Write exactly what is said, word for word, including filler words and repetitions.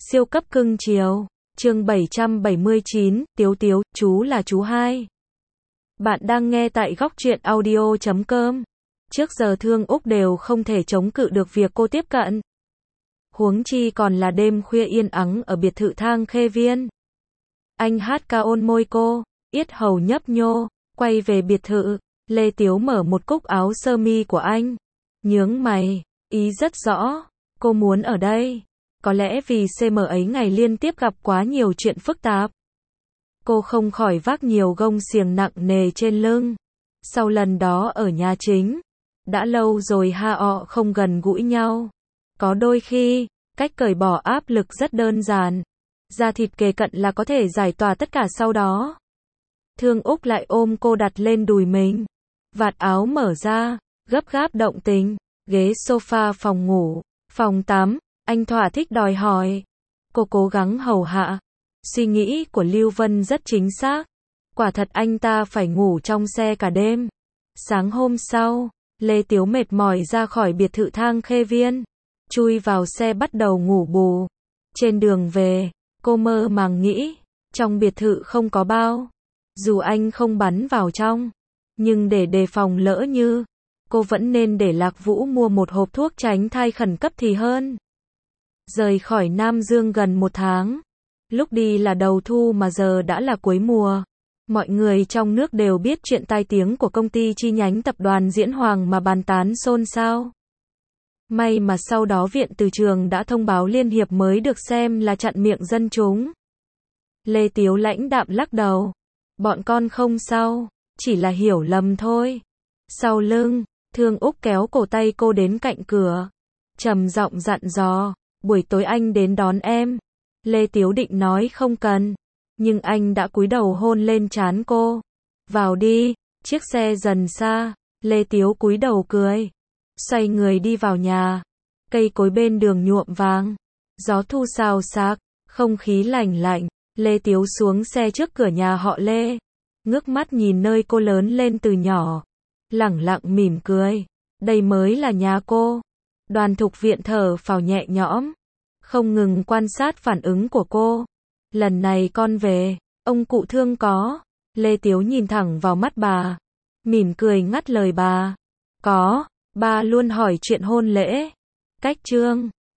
Siêu cấp cưng chiều. Chương bảy trăm bảy mươi chín, Tiếu Tiếu, chú là chú hai. Bạn đang nghe tại góc truyện audio chấm com. Trước giờ Thương Úc đều không thể chống cự được việc cô tiếp cận. Huống chi còn là đêm khuya yên ắng ở biệt thự Thang Khê Viên. Anh hát ca ôn môi cô, yết hầu nhấp nhô, quay về biệt thự, Lê Tiếu mở một cúc áo sơ mi của anh. Nhướng mày, ý rất rõ, cô muốn ở đây. Có lẽ vì xê em ấy ngày liên tiếp gặp quá nhiều chuyện phức tạp. Cô không khỏi vác nhiều gông xiềng nặng nề trên lưng. Sau lần đó ở nhà chính, đã lâu rồi ha họ không gần gũi nhau. Có đôi khi, cách cởi bỏ áp lực rất đơn giản. Da thịt kề cận là có thể giải tỏa tất cả sau đó. Thương Úc lại ôm cô đặt lên đùi mình. Vạt áo mở ra, gấp gáp động tình. Ghế sofa phòng ngủ, phòng tắm. Anh thỏa thích đòi hỏi. Cô cố gắng hầu hạ. Suy nghĩ của Lưu Vân rất chính xác. Quả thật anh ta phải ngủ trong xe cả đêm. Sáng hôm sau, Lê Tiếu mệt mỏi ra khỏi biệt thự Thang Khê Viên. Chui vào xe bắt đầu ngủ bù. Trên đường về, cô mơ màng nghĩ. Trong biệt thự không có bao. Dù anh không bắn vào trong. Nhưng để đề phòng lỡ như, cô vẫn nên để Lạc Vũ mua một hộp thuốc tránh thai khẩn cấp thì hơn. Rời khỏi Nam Dương gần một tháng. Lúc đi là đầu thu mà giờ đã là cuối mùa. Mọi người trong nước đều biết chuyện tai tiếng của công ty chi nhánh tập đoàn Diễn Hoàng mà bàn tán xôn xao. May mà sau đó viện từ trường đã thông báo liên hiệp mới được xem là chặn miệng dân chúng. Lê Tiếu lãnh đạm lắc đầu. Bọn con không sao, chỉ là hiểu lầm thôi. Sau lưng, Thương Úc kéo cổ tay cô đến cạnh cửa. Trầm giọng dặn dò. Buổi tối anh đến đón em. Lê Tiếu định nói không cần. Nhưng anh đã cúi đầu hôn lên trán cô. Vào đi. Chiếc xe dần xa. Lê Tiếu cúi đầu cười. Xoay người đi vào nhà. Cây cối bên đường nhuộm vàng. Gió thu xào xạc. Không khí lành lạnh. Lê Tiếu xuống xe trước cửa nhà họ Lê. Ngước mắt nhìn nơi cô lớn lên từ nhỏ. Lẳng lặng mỉm cười. Đây mới là nhà cô. Đoàn Thục Viện thở phào nhẹ nhõm. Không ngừng quan sát phản ứng của cô. Lần này con về, ông cụ Thương có. Lê Tiếu nhìn thẳng vào mắt bà. Mỉm cười ngắt lời bà. Có, ba luôn hỏi chuyện hôn lễ. Cách chương.